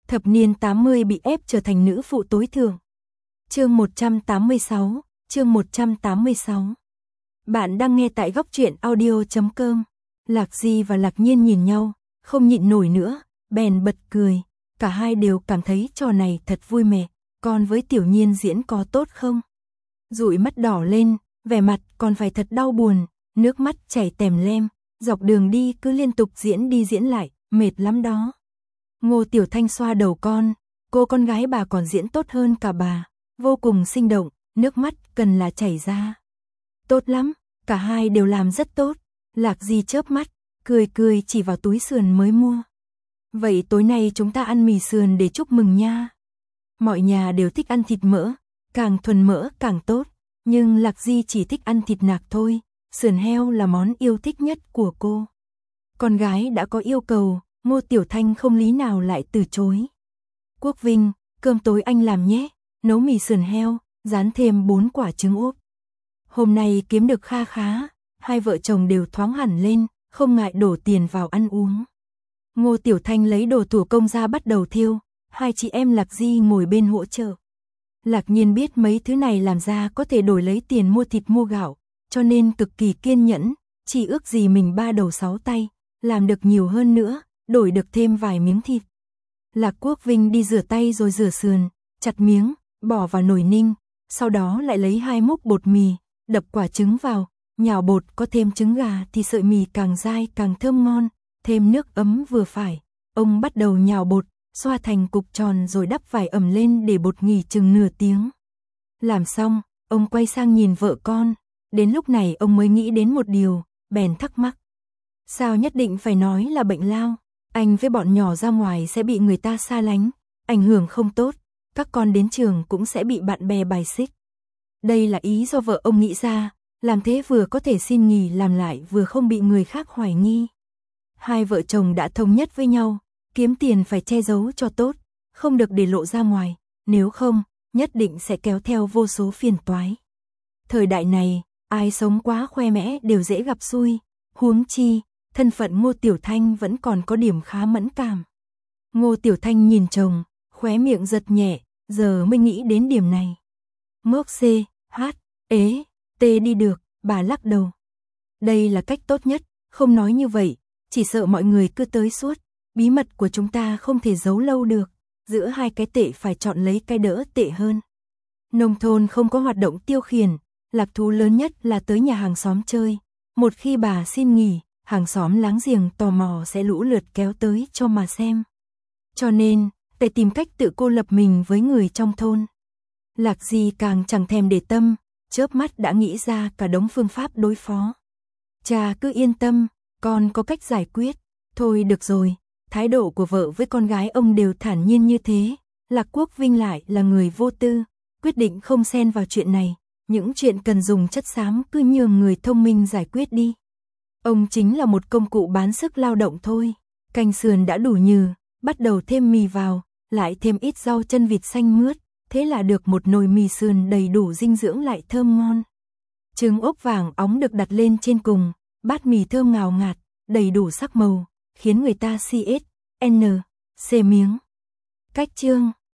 Thập niên 80 bị ép trở thành nữ phụ tối thượng. Chương 186, chương 186. Bạn đang nghe tại góc truyện audio.com. Lạc Di và Lạc Nhiên nhìn nhau, không nhịn nổi nữa, bèn bật cười. Cả hai đều cảm thấy trò này thật vui mẹ, còn với Tiểu Nhiên diễn có tốt không? Dụi mắt đỏ lên, vẻ mặt còn phải thật đau buồn, nước mắt chảy tèm lem, dọc đường đi cứ liên tục diễn đi diễn lại, mệt lắm đó. Ngô Tiểu Thanh xoa đầu cô con gái bà còn diễn tốt hơn cả bà, vô cùng sinh động, nước mắt cần là chảy ra. Tốt lắm, cả hai đều làm rất tốt. Lạc Di chớp mắt, cười cười chỉ vào túi sườn mới mua. Vậy tối nay chúng ta ăn mì sườn để chúc mừng nha. Mọi nhà đều thích ăn thịt mỡ, càng thuần mỡ càng tốt, nhưng Lạc Di chỉ thích ăn thịt nạc thôi, sườn heo là món yêu thích nhất của cô. Con gái đã có yêu cầu, Ngô Tiểu Thanh không lý nào lại từ chối. Quốc Vinh, cơm tối anh làm nhé, nấu mì sườn heo, rán thêm 4 quả trứng ốp. Hôm nay kiếm được kha khá, hai vợ chồng đều thoáng hẳn lên, không ngại đổ tiền vào ăn uống. Ngô Tiểu Thanh lấy đồ thủ công ra bắt đầu thiêu, hai chị em Lạc Di ngồi bên hỗ trợ. Lạc Nhiên biết mấy thứ này làm ra có thể đổi lấy tiền mua thịt mua gạo, cho nên cực kỳ kiên nhẫn, chỉ ước gì mình 3 đầu 6 tay, làm được nhiều hơn nữa, đổi được thêm vài miếng thịt. Lạc Quốc Vinh đi rửa tay rồi rửa sườn, chặt miếng, bỏ vào nồi ninh, sau đó lại lấy 2 muỗng bột mì, đập quả trứng vào, nhào bột có thêm trứng gà thì sợi mì càng dai càng thơm ngon, thêm nước ấm vừa phải. Ông bắt đầu nhào bột, xoa thành cục tròn rồi đắp vải ẩm lên để bột nghỉ chừng nửa tiếng. Làm xong, ông quay sang nhìn vợ con, đến lúc này ông mới nghĩ đến một điều, bèn thắc mắc. Sao nhất định phải nói là bệnh lao? Anh với bọn nhỏ ra ngoài sẽ bị người ta xa lánh, ảnh hưởng không tốt, các con đến trường cũng sẽ bị bạn bè bài xích. Đây là ý do vợ ông nghĩ ra, làm thế vừa có thể xin nghỉ làm lại vừa không bị người khác hoài nghi. Hai vợ chồng đã thống nhất với nhau, kiếm tiền phải che giấu cho tốt, không được để lộ ra ngoài, nếu không, nhất định sẽ kéo theo vô số phiền toái. Thời đại này, ai sống quá khoe mẽ đều dễ gặp xui, huống chi, thân phận Ngô Tiểu Thanh vẫn còn có điểm khá mẫn cảm. Ngô Tiểu Thanh nhìn chồng, khóe miệng giật nhẹ, giờ mới nghĩ đến điểm này. Mốc C, H, ế, T đi được, bà lắc đầu. Đây là cách tốt nhất, không nói như vậy, chỉ sợ mọi người cứ tới suốt, bí mật của chúng ta không thể giấu lâu được, giữa hai cái tệ phải chọn lấy cái đỡ tệ hơn. Nông thôn không có hoạt động tiêu khiển, lạc thú lớn nhất là tới nhà hàng xóm chơi, một khi bà xin nghỉ, hàng xóm láng giềng tò mò sẽ lũ lượt kéo tới cho mà xem. Cho nên, phải tìm cách tự cô lập mình với người trong thôn. Lạc Di càng chẳng thèm để tâm, chớp mắt đã nghĩ ra cả đống phương pháp đối phó. Cha cứ yên tâm, con có cách giải quyết. Thôi được rồi, thái độ của vợ với con gái ông đều thản nhiên như thế. Lạc Quốc Vinh lại là người vô tư, quyết định không xen vào chuyện này. Những chuyện cần dùng chất xám cứ nhường người thông minh giải quyết đi. Ông chính là một công cụ bán sức lao động thôi. Canh sườn đã đủ nhừ, bắt đầu thêm mì vào, lại thêm ít rau chân vịt xanh mướt. Thế là được một nồi mì sườn đầy đủ dinh dưỡng lại thơm ngon. Trứng ốp vàng óng được đặt lên trên cùng, bát mì thơm ngào ngạt, đầy đủ sắc màu, khiến người ta si ết, n, c miếng. Cách chương